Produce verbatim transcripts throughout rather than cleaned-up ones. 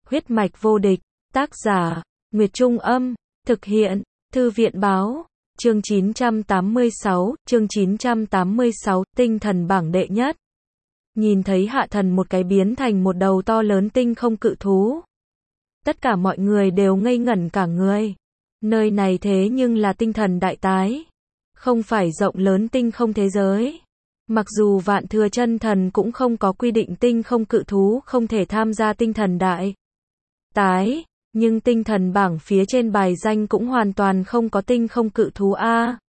Huyết mạch vô địch, tác giả, Nguyệt Trung Âm, thực hiện, Thư viện Báo, chương chín trăm tám mươi sáu, chương chín trăm tám mươi sáu, tinh thần bảng đệ nhất. Nhìn thấy Hạ Thần một cái biến thành một đầu to lớn tinh không cự thú. Tất cả mọi người đều ngây ngẩn cả người. Nơi này thế nhưng là tinh thần đại tái. Không phải rộng lớn tinh không thế giới. Mặc dù Vạn Thừa Chân Thần cũng không có quy định tinh không cự thú không thể tham gia tinh thần đại tái, nhưng tinh thần bảng phía trên bài danh cũng hoàn toàn không có tinh không cự thú a.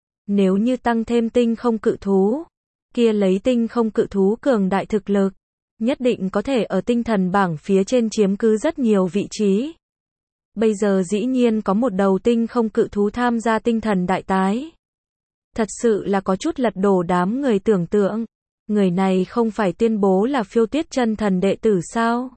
Nếu như tăng thêm tinh không cự thú, kia lấy tinh không cự thú cường đại thực lực, nhất định có thể ở tinh thần bảng phía trên chiếm cứ rất nhiều vị trí. Bây giờ dĩ nhiên có một đầu tinh không cự thú tham gia tinh thần đại tái. Thật sự là có chút lật đổ đám người tưởng tượng. Người này không phải tuyên bố là Phiêu Tuyết chân thần đệ tử sao?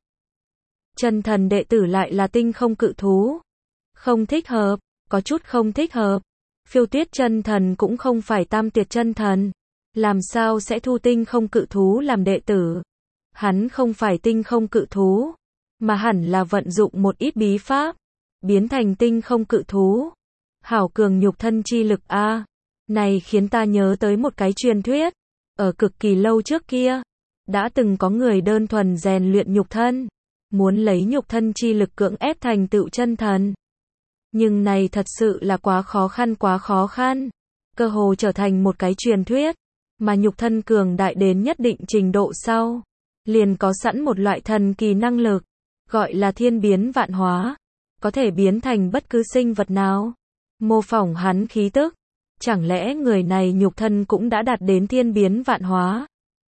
Chân thần đệ tử lại là tinh không cự thú. Không thích hợp, có chút không thích hợp. Phiêu Tuyết chân thần cũng không phải tam tuyệt chân thần. Làm sao sẽ thu tinh không cự thú làm đệ tử? Hắn không phải tinh không cự thú, mà hẳn là vận dụng một ít bí pháp, biến thành tinh không cự thú. Hảo cường nhục thân chi lực a. Này khiến ta nhớ tới một cái truyền thuyết. Ở cực kỳ lâu trước kia, đã từng có người đơn thuần rèn luyện nhục thân, muốn lấy nhục thân chi lực cưỡng ép thành tựu chân thần. Nhưng này thật sự là quá khó khăn quá khó khăn. Cơ hồ trở thành một cái truyền thuyết, mà nhục thân cường đại đến nhất định trình độ sau, liền có sẵn một loại thần kỳ năng lực, gọi là thiên biến vạn hóa, có thể biến thành bất cứ sinh vật nào, mô phỏng hắn khí tức. Chẳng lẽ người này nhục thân cũng đã đạt đến thiên biến vạn hóa?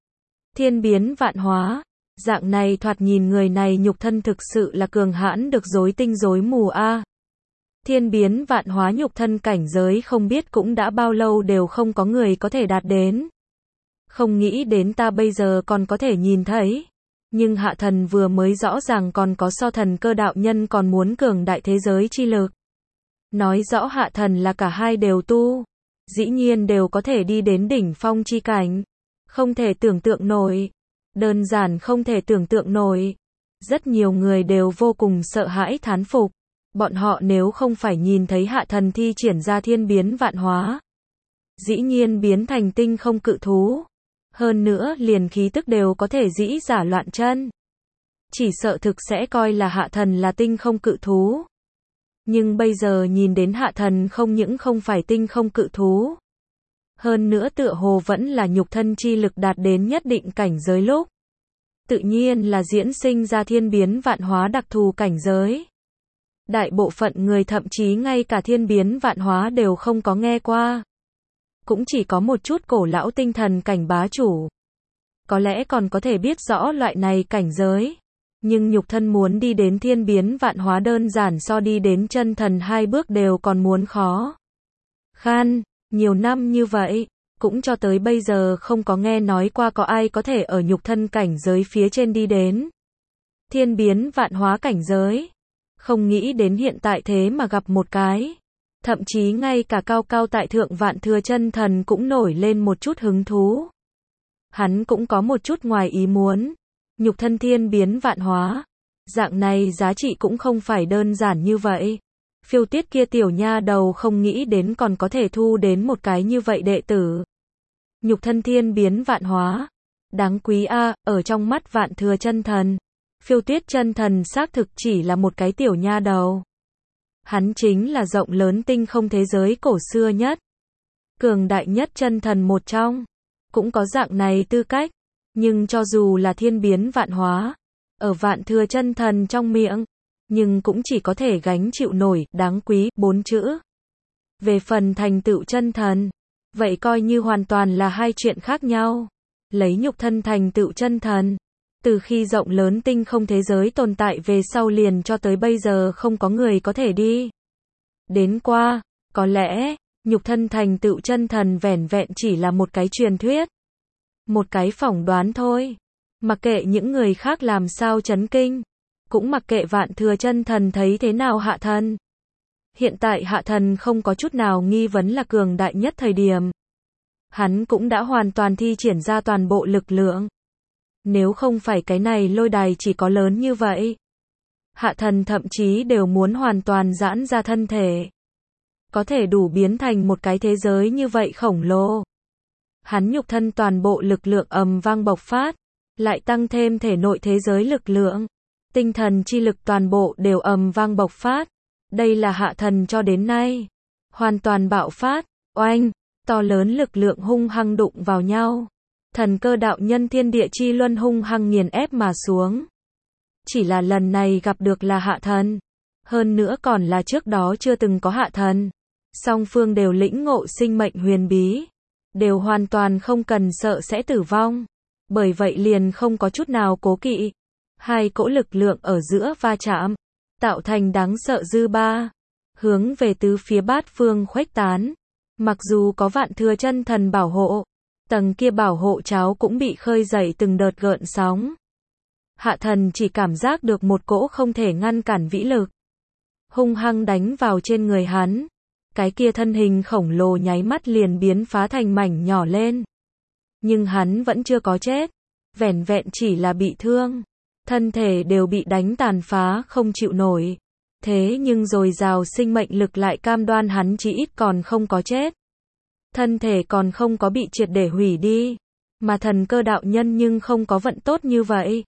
Thiên biến vạn hóa, dạng này thoạt nhìn người này nhục thân thực sự là cường hãn được rối tinh rối mù a. Thiên biến vạn hóa nhục thân cảnh giới không biết cũng đã bao lâu đều không có người có thể đạt đến. Không nghĩ đến ta bây giờ còn có thể nhìn thấy. Nhưng Hạ Thần vừa mới rõ ràng còn có so Thần Cơ đạo nhân còn muốn cường đại thế giới chi lực. Nói rõ Hạ Thần là cả hai đều tu. Dĩ nhiên đều có thể đi đến đỉnh phong chi cảnh. Không thể tưởng tượng nổi. Đơn giản không thể tưởng tượng nổi. Rất nhiều người đều vô cùng sợ hãi thán phục. Bọn họ nếu không phải nhìn thấy Hạ Thần thi triển ra thiên biến vạn hóa, dĩ nhiên biến thành tinh không cự thú. Hơn nữa liền khí tức đều có thể dĩ giả loạn chân. Chỉ sợ thực sẽ coi là Hạ Thần là tinh không cự thú. Nhưng bây giờ nhìn đến Hạ Thần không những không phải tinh không cự thú. Hơn nữa tựa hồ vẫn là nhục thân chi lực đạt đến nhất định cảnh giới lúc. Tự nhiên là diễn sinh ra thiên biến vạn hóa đặc thù cảnh giới. Đại bộ phận người thậm chí ngay cả thiên biến vạn hóa đều không có nghe qua. Cũng chỉ có một chút cổ lão tinh thần cảnh bá chủ. Có lẽ còn có thể biết rõ loại này cảnh giới. Nhưng nhục thân muốn đi đến thiên biến vạn hóa đơn giản so đi đến chân thần hai bước đều còn muốn khó. Khan, nhiều năm như vậy, cũng cho tới bây giờ không có nghe nói qua có ai có thể ở nhục thân cảnh giới phía trên đi đến. Thiên biến vạn hóa cảnh giới. Không nghĩ đến hiện tại thế mà gặp một cái. Thậm chí ngay cả cao cao tại thượng Vạn Thừa Chân Thần cũng nổi lên một chút hứng thú. Hắn cũng có một chút ngoài ý muốn. Nhục thân thiên biến vạn hóa. Dạng này giá trị cũng không phải đơn giản như vậy. Phiêu Tuyết kia tiểu nha đầu không nghĩ đến còn có thể thu đến một cái như vậy đệ tử. Nhục thân thiên biến vạn hóa. Đáng quý a, ở trong mắt Vạn Thừa Chân Thần. Phiêu Tuyết chân thần xác thực chỉ là một cái tiểu nha đầu. Hắn chính là rộng lớn tinh không thế giới cổ xưa nhất. Cường đại nhất chân thần một trong. Cũng có dạng này tư cách. Nhưng cho dù là thiên biến vạn hóa, ở Vạn Thừa Chân Thần trong miệng, nhưng cũng chỉ có thể gánh chịu nổi, đáng quý, bốn chữ. Về phần thành tựu chân thần, vậy coi như hoàn toàn là hai chuyện khác nhau. Lấy nhục thân thành tựu chân thần, từ khi rộng lớn tinh không thế giới tồn tại về sau liền cho tới bây giờ không có người có thể đi đến qua. Có lẽ, nhục thân thành tựu chân thần vẻn vẹn chỉ là một cái truyền thuyết. Một cái phỏng đoán thôi. Mặc kệ những người khác làm sao chấn kinh. Cũng mặc kệ Vạn Thừa Chân Thần thấy thế nào Hạ Thần. Hiện tại Hạ Thần không có chút nào nghi vấn là cường đại nhất thời điểm. Hắn cũng đã hoàn toàn thi triển ra toàn bộ lực lượng. Nếu không phải cái này lôi đài chỉ có lớn như vậy, Hạ thần thậm chí đều muốn hoàn toàn giãn ra thân thể. Có thể đủ biến thành một cái thế giới như vậy khổng lồ. Hắn nhục thân toàn bộ lực lượng ầm vang bộc phát, lại tăng thêm thể nội thế giới lực lượng. Tinh thần chi lực toàn bộ đều ầm vang bộc phát. Đây là hạ thần cho đến nay. Hoàn toàn bạo phát, oanh, to lớn lực lượng hung hăng đụng vào nhau. Thần cơ đạo nhân thiên địa chi luân hung hăng nghiền ép mà xuống. Chỉ là lần này gặp được là hạ thần. Hơn nữa còn là trước đó chưa từng có hạ thần. Song phương đều lĩnh ngộ sinh mệnh huyền bí. Đều hoàn toàn không cần sợ sẽ tử vong. Bởi vậy liền không có chút nào cố kỵ. Hai cỗ lực lượng ở giữa va chạm. Tạo thành đáng sợ dư ba. Hướng về tứ phía bát phương khuếch tán. Mặc dù có vạn thừa chân thần bảo hộ. Tầng kia bảo hộ cháo cũng bị khơi dậy từng đợt gợn sóng. Hạ thần chỉ cảm giác được một cỗ không thể ngăn cản vĩ lực. Hung hăng đánh vào trên người hắn. Cái kia thân hình khổng lồ nháy mắt liền biến phá thành mảnh nhỏ lên. Nhưng hắn vẫn chưa có chết. Vẻn vẹn chỉ là bị thương. Thân thể đều bị đánh tàn phá không chịu nổi. Thế nhưng dồi dào sinh mệnh lực lại cam đoan hắn chỉ ít còn không có chết. Thân thể còn không có bị triệt để hủy đi. Mà thần cơ đạo nhân nhưng không có vận tốt như vậy.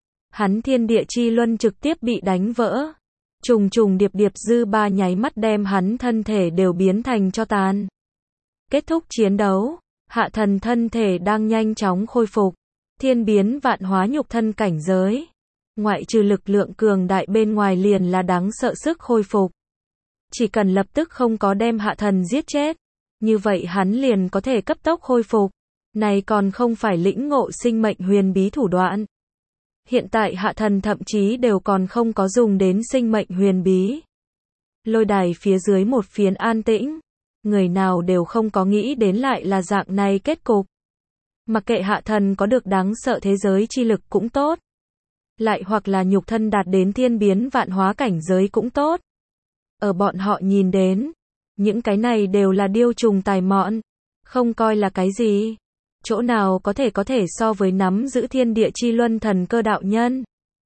Hắn thiên địa chi luân trực tiếp bị đánh vỡ. Trùng trùng điệp điệp dư ba nháy mắt đem hắn thân thể đều biến thành tro tàn. Kết thúc chiến đấu, hạ thần thân thể đang nhanh chóng khôi phục. Thiên biến vạn hóa nhục thân cảnh giới. Ngoại trừ lực lượng cường đại bên ngoài liền là đáng sợ sức khôi phục. Chỉ cần lập tức không có đem hạ thần giết chết. Như vậy hắn liền có thể cấp tốc khôi phục. Này còn không phải lĩnh ngộ sinh mệnh huyền bí thủ đoạn. Hiện tại hạ thần thậm chí đều còn không có dùng đến sinh mệnh huyền bí. Lôi đài phía dưới một phiến an tĩnh. Người nào đều không có nghĩ đến lại là dạng này kết cục. Mặc kệ hạ thần có được đáng sợ thế giới chi lực cũng tốt. Lại hoặc là nhục thân đạt đến thiên biến vạn hóa cảnh giới cũng tốt. Ở bọn họ nhìn đến. Những cái này đều là điêu trùng tài mọn. Không coi là cái gì. Chỗ nào có thể có thể so với nắm giữ thiên địa chi luân thần cơ đạo nhân.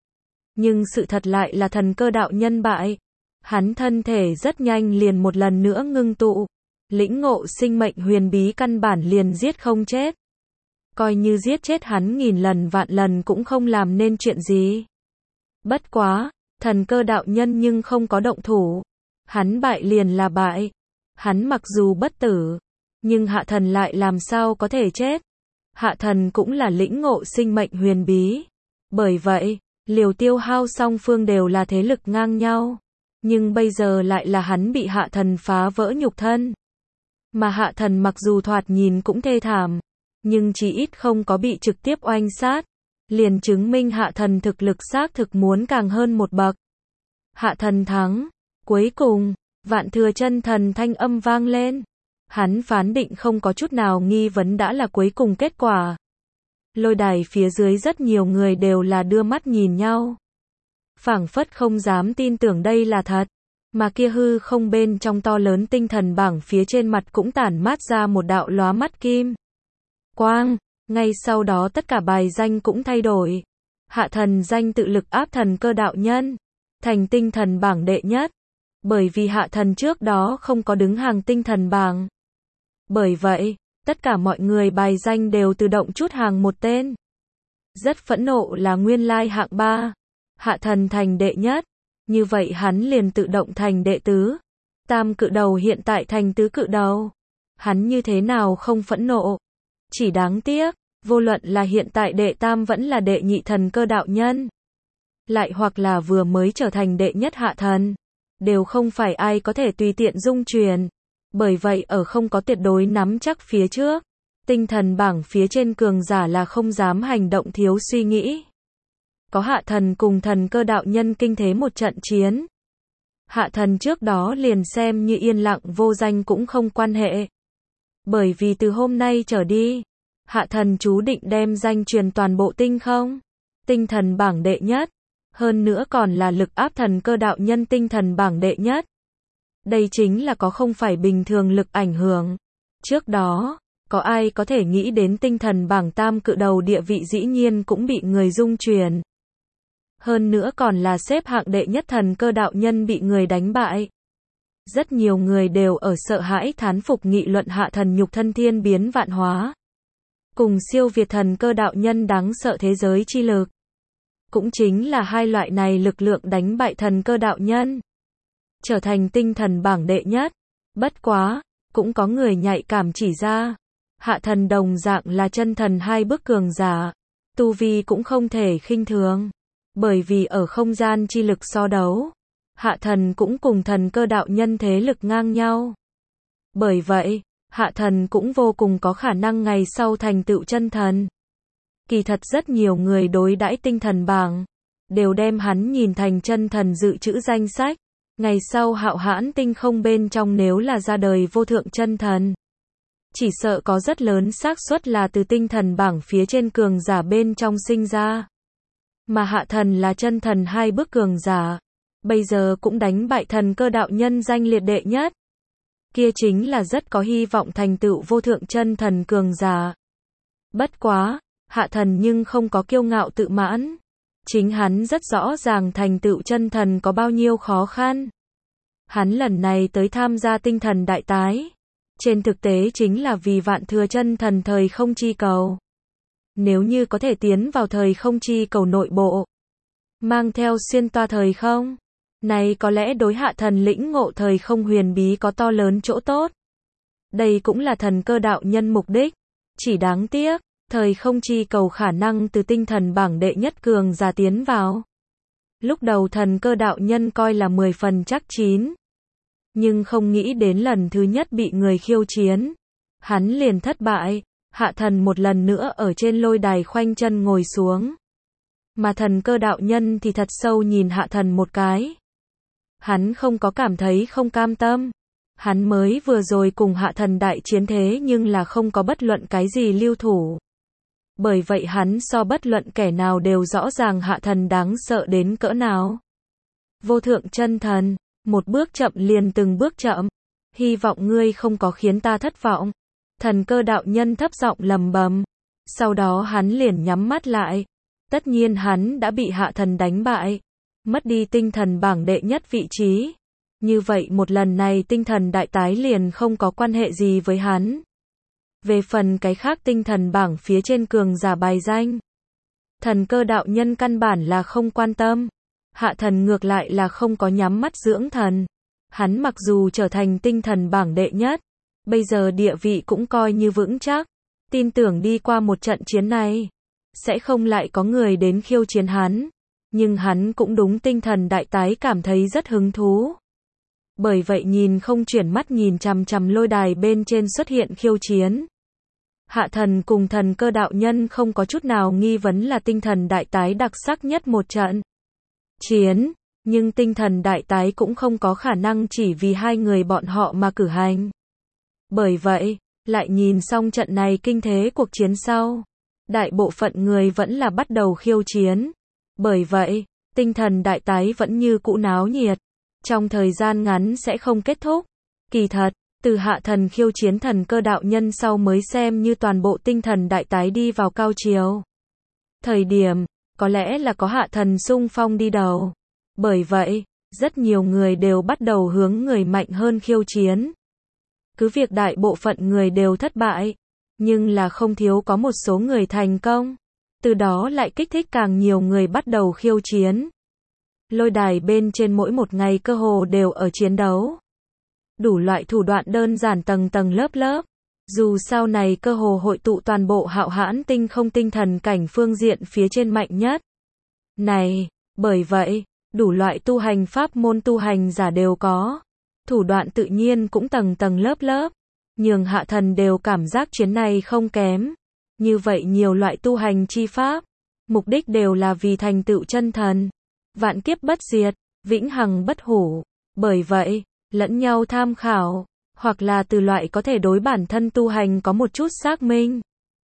Nhưng sự thật lại là thần cơ đạo nhân bại. Hắn thân thể rất nhanh liền một lần nữa ngưng tụ. Lĩnh ngộ sinh mệnh huyền bí căn bản liền giết không chết. Coi như giết chết hắn nghìn lần vạn lần cũng không làm nên chuyện gì. Bất quá, thần cơ đạo nhân nhưng không có động thủ. Hắn bại liền là bại. Hắn mặc dù bất tử. Nhưng hạ thần lại làm sao có thể chết. Hạ thần cũng là lĩnh ngộ sinh mệnh huyền bí. Bởi vậy, liều tiêu hao song phương đều là thế lực ngang nhau. Nhưng bây giờ lại là hắn bị hạ thần phá vỡ nhục thân. Mà hạ thần mặc dù thoạt nhìn cũng thê thảm. Nhưng chỉ ít không có bị trực tiếp oanh sát. Liền chứng minh hạ thần thực lực xác thực muốn càng hơn một bậc. Hạ thần thắng. Cuối cùng, vạn thừa chân thần thanh âm vang lên. Hắn phán định không có chút nào nghi vấn đã là cuối cùng kết quả. Lôi đài phía dưới rất nhiều người đều là đưa mắt nhìn nhau. Phảng phất không dám tin tưởng đây là thật. Mà kia hư không bên trong to lớn tinh thần bảng phía trên mặt cũng tản mát ra một đạo lóa mắt kim quang. Ngay sau đó tất cả bài danh cũng thay đổi. Hạ thần danh tự lực áp thần cơ đạo nhân. Thành tinh thần bảng đệ nhất. Bởi vì hạ thần trước đó không có đứng hàng tinh thần bảng. Bởi vậy, tất cả mọi người bài danh đều tự động chút hàng một tên. Rất phẫn nộ là nguyên lai hạng ba. Hạ thần thành đệ nhất. Như vậy hắn liền tự động thành đệ tứ. Tam cự đầu hiện tại thành tứ cự đầu. Hắn như thế nào không phẫn nộ. Chỉ đáng tiếc, vô luận là hiện tại đệ tam vẫn là đệ nhị thần cơ đạo nhân. Lại hoặc là vừa mới trở thành đệ nhất hạ thần. Đều không phải ai có thể tùy tiện dung truyền. Bởi vậy ở không có tuyệt đối nắm chắc phía trước. Tinh thần bảng phía trên cường giả là không dám hành động thiếu suy nghĩ. Có hạ thần cùng thần cơ đạo nhân kinh thế một trận chiến. Hạ thần trước đó liền xem như yên lặng vô danh cũng không quan hệ. Bởi vì từ hôm nay trở đi, hạ thần chú định đem danh truyền toàn bộ tinh không. Tinh thần bảng đệ nhất. Hơn nữa còn là lực áp thần cơ đạo nhân tinh thần bảng đệ nhất. Đây chính là có không phải bình thường lực ảnh hưởng. Trước đó, có ai có thể nghĩ đến tinh thần bảng tam cự đầu địa vị dĩ nhiên cũng bị người dung truyền. Hơn nữa còn là xếp hạng đệ nhất thần cơ đạo nhân bị người đánh bại. Rất nhiều người đều ở sợ hãi thán phục nghị luận hạ thần nhục thân thiên biến vạn hóa. Cùng siêu việt thần cơ đạo nhân đáng sợ thế giới chi lực. Cũng chính là hai loại này lực lượng đánh bại thần cơ đạo nhân. Trở thành tinh thần bảng đệ nhất. Bất quá, cũng có người nhạy cảm chỉ ra. Hạ thần đồng dạng là chân thần hai bước cường giả. Tu vi cũng không thể khinh thường. Bởi vì ở không gian chi lực so đấu. Hạ thần cũng cùng thần cơ đạo nhân thế lực ngang nhau. Bởi vậy, hạ thần cũng vô cùng có khả năng ngày sau thành tựu chân thần. Kỳ thật rất nhiều người đối đãi tinh thần bảng, đều đem hắn nhìn thành chân thần dự trữ danh sách. Ngày sau hạo hãn tinh không bên trong nếu là ra đời vô thượng chân thần. Chỉ sợ có rất lớn xác suất là từ tinh thần bảng phía trên cường giả bên trong sinh ra. Mà hạ thần là chân thần hai bước cường giả. Bây giờ cũng đánh bại thần cơ đạo nhân danh liệt đệ nhất. Kia chính là rất có hy vọng thành tựu vô thượng chân thần cường giả. Bất quá, hạ thần nhưng không có kiêu ngạo tự mãn. Chính hắn rất rõ ràng thành tựu chân thần có bao nhiêu khó khăn. Hắn lần này tới tham gia tinh thần đại tái. Trên thực tế chính là vì vạn thừa chân thần thời không chi cầu. Nếu như có thể tiến vào thời không chi cầu nội bộ. Mang theo xuyên toa thời không. Này có lẽ đối hạ thần lĩnh ngộ thời không huyền bí có to lớn chỗ tốt. Đây cũng là thần cơ đạo nhân mục đích. Chỉ đáng tiếc, thời không chi cầu khả năng từ tinh thần bảng đệ nhất cường giả tiến vào. Lúc đầu thần cơ đạo nhân coi là mười phần chắc chín. Nhưng không nghĩ đến lần thứ nhất bị người khiêu chiến. Hắn liền thất bại, hạ thần một lần nữa ở trên lôi đài khoanh chân ngồi xuống. Mà thần cơ đạo nhân thì thật sâu nhìn hạ thần một cái. Hắn không có cảm thấy không cam tâm. Hắn mới vừa rồi cùng hạ thần đại chiến thế nhưng là không có bất luận cái gì lưu thủ. Bởi vậy hắn so bất luận kẻ nào đều rõ ràng hạ thần đáng sợ đến cỡ nào. Vô thượng chân thần, một bước chậm liền từng bước chậm. Hy vọng ngươi không có khiến ta thất vọng. Thần cơ đạo nhân thấp giọng lầm bầm. Sau đó hắn liền nhắm mắt lại. Tất nhiên hắn đã bị hạ thần đánh bại. Mất đi tinh thần bảng đệ nhất vị trí. Như vậy một lần này tinh thần đại tái liền không có quan hệ gì với hắn. Về phần cái khác tinh thần bảng phía trên cường giả bài danh. Thần cơ đạo nhân căn bản là không quan tâm. Hạ thần ngược lại là không có nhắm mắt dưỡng thần. Hắn mặc dù trở thành tinh thần bảng đệ nhất. Bây giờ địa vị cũng coi như vững chắc. Tin tưởng đi qua một trận chiến này. Sẽ không lại có người đến khiêu chiến hắn. Nhưng hắn cũng đúng tinh thần đại tái cảm thấy rất hứng thú. Bởi vậy nhìn không chuyển mắt nhìn chằm chằm lôi đài bên trên xuất hiện khiêu chiến. Hạ thần cùng thần cơ đạo nhân không có chút nào nghi vấn là tinh thần đại tái đặc sắc nhất một trận chiến. Nhưng tinh thần đại tái cũng không có khả năng chỉ vì hai người bọn họ mà cử hành. Bởi vậy, lại nhìn xong trận này kinh thế cuộc chiến sau. Đại bộ phận người vẫn là bắt đầu khiêu chiến. Bởi vậy, tinh thần đại tái vẫn như cũ náo nhiệt. Trong thời gian ngắn sẽ không kết thúc. Kỳ thật, từ hạ thần khiêu chiến thần cơ đạo nhân sau mới xem như toàn bộ tinh thần đại tái đi vào cao chiều. Thời điểm, có lẽ là có hạ thần xung phong đi đầu. Bởi vậy, rất nhiều người đều bắt đầu hướng người mạnh hơn khiêu chiến. Cứ việc đại bộ phận người đều thất bại, nhưng là không thiếu có một số người thành công. Từ đó lại kích thích càng nhiều người bắt đầu khiêu chiến. Lôi đài bên trên mỗi một ngày cơ hồ đều ở chiến đấu. Đủ loại thủ đoạn đơn giản tầng tầng lớp lớp. Dù sau này cơ hồ hội tụ toàn bộ hạo hãn tinh không tinh thần cảnh phương diện phía trên mạnh nhất. Này, bởi vậy, đủ loại tu hành pháp môn tu hành giả đều có. Thủ đoạn tự nhiên cũng tầng tầng lớp lớp. Nhường hạ thần đều cảm giác chiến này không kém. Như vậy nhiều loại tu hành chi pháp. Mục đích đều là vì thành tựu chân thần. Vạn kiếp bất diệt, vĩnh hằng bất hủ. Bởi vậy, lẫn nhau tham khảo, hoặc là từ loại có thể đối bản thân tu hành có một chút xác minh.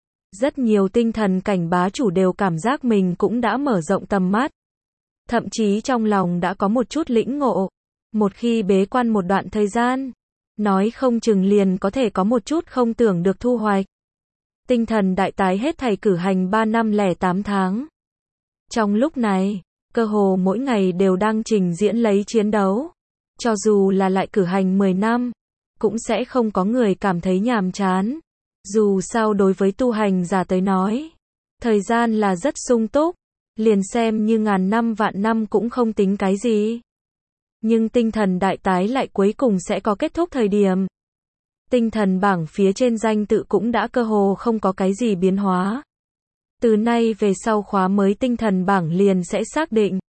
Rất nhiều tinh thần cảnh bá chủ đều cảm giác mình cũng đã mở rộng tầm mắt. Thậm chí trong lòng đã có một chút lĩnh ngộ. Một khi bế quan một đoạn thời gian, nói không chừng liền có thể có một chút không tưởng được thu hoạch. Tinh thần đại tái hết thảy cử hành ba năm lẻ tám tháng. Trong lúc này, cơ hồ mỗi ngày đều đang trình diễn lấy chiến đấu. Cho dù là lại cử hành mười năm, cũng sẽ không có người cảm thấy nhàm chán. Dù sao đối với tu hành giả tới nói, thời gian là rất sung túc, liền xem như ngàn năm vạn năm cũng không tính cái gì. Nhưng tinh thần đại tái lại cuối cùng sẽ có kết thúc thời điểm. Tinh thần bảng phía trên danh tự cũng đã cơ hồ không có cái gì biến hóa. Từ nay về sau khóa mới tinh thần bảng liền sẽ xác định.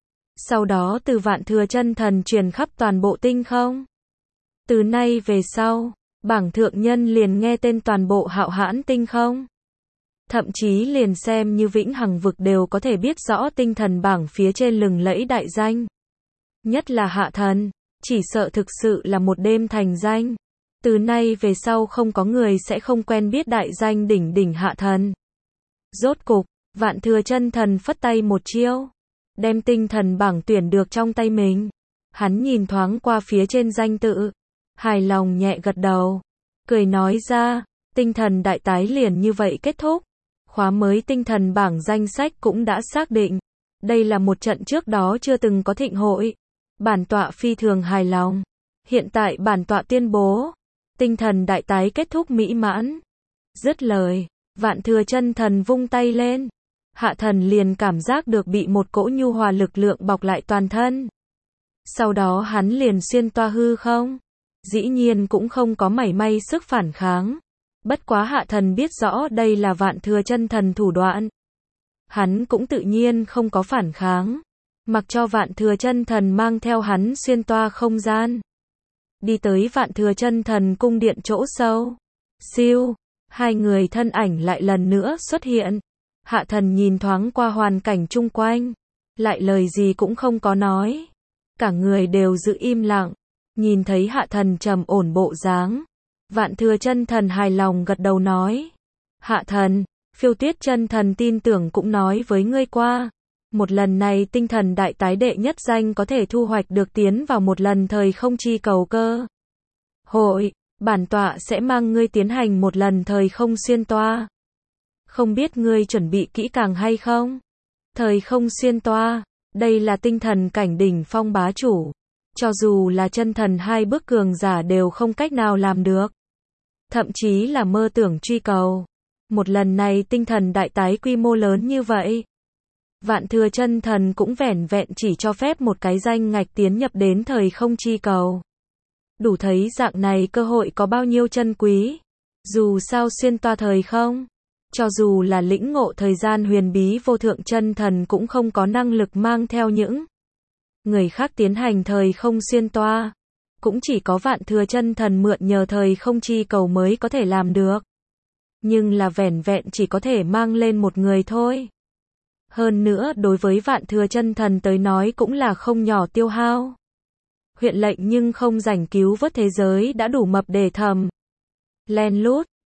Sau đó từ vạn thừa chân thần truyền khắp toàn bộ tinh không. Từ nay về sau, bảng thượng nhân liền nghe tên toàn bộ hạo hãn tinh không. Thậm chí liền xem như vĩnh hằng vực đều có thể biết rõ tinh thần bảng phía trên lừng lẫy đại danh. Nhất là hạ thần, chỉ sợ thực sự là một đêm thành danh. Từ nay về sau không có người sẽ không quen biết đại danh đỉnh đỉnh hạ thần. Rốt cục, vạn thừa chân thần phất tay một chiêu, đem tinh thần bảng tuyển được trong tay mình. Hắn nhìn thoáng qua phía trên danh tự, hài lòng nhẹ gật đầu, cười nói ra, tinh thần đại tái liền như vậy kết thúc. Khóa mới tinh thần bảng danh sách cũng đã xác định. Đây là một trận trước đó chưa từng có thịnh hội. Bản tọa phi thường hài lòng. Hiện tại bản tọa tuyên bố, tinh thần đại tái kết thúc mỹ mãn. Dứt lời, vạn thừa chân thần vung tay lên. Hạ thần liền cảm giác được bị một cỗ nhu hòa lực lượng bọc lại toàn thân. Sau đó hắn liền xuyên toa hư không. Dĩ nhiên cũng không có mảy may sức phản kháng. Bất quá hạ thần biết rõ đây là vạn thừa chân thần thủ đoạn. Hắn cũng tự nhiên không có phản kháng. Mặc cho vạn thừa chân thần mang theo hắn xuyên toa không gian. Đi tới vạn thừa chân thần cung điện chỗ sâu. Siêu, hai người thân ảnh lại lần nữa xuất hiện. Hạ thần nhìn thoáng qua hoàn cảnh chung quanh. Lại lời gì cũng không có nói. Cả người đều giữ im lặng. Nhìn thấy hạ thần trầm ổn bộ dáng. Vạn thừa chân thần hài lòng gật đầu nói. Hạ thần, Phiêu Tuyết chân thần tin tưởng cũng nói với ngươi qua. Một lần này tinh thần đại tái đệ nhất danh có thể thu hoạch được tiến vào một lần thời không chi cầu cơ. Hội, bản tọa sẽ mang ngươi tiến hành một lần thời không xuyên toa. Không biết ngươi chuẩn bị kỹ càng hay không? Thời không xuyên toa, đây là tinh thần cảnh đỉnh phong bá chủ. Cho dù là chân thần hai bước cường giả đều không cách nào làm được. Thậm chí là mơ tưởng truy cầu. Một lần này tinh thần đại tái quy mô lớn như vậy. Vạn thừa chân thần cũng vẻn vẹn chỉ cho phép một cái danh ngạch tiến nhập đến thời không chi cầu. Đủ thấy dạng này cơ hội có bao nhiêu chân quý. Dù sao xuyên toa thời không. Cho dù là lĩnh ngộ thời gian huyền bí vô thượng chân thần cũng không có năng lực mang theo những người khác tiến hành thời không xuyên toa. Cũng chỉ có vạn thừa chân thần mượn nhờ thời không chi cầu mới có thể làm được. Nhưng là vẻn vẹn chỉ có thể mang lên một người thôi. Hơn nữa đối với vạn thừa chân thần tới nói cũng là không nhỏ tiêu hao. Huyện lệnh nhưng không rảnh cứu vớt thế giới đã đủ mập để thầm. Len lút,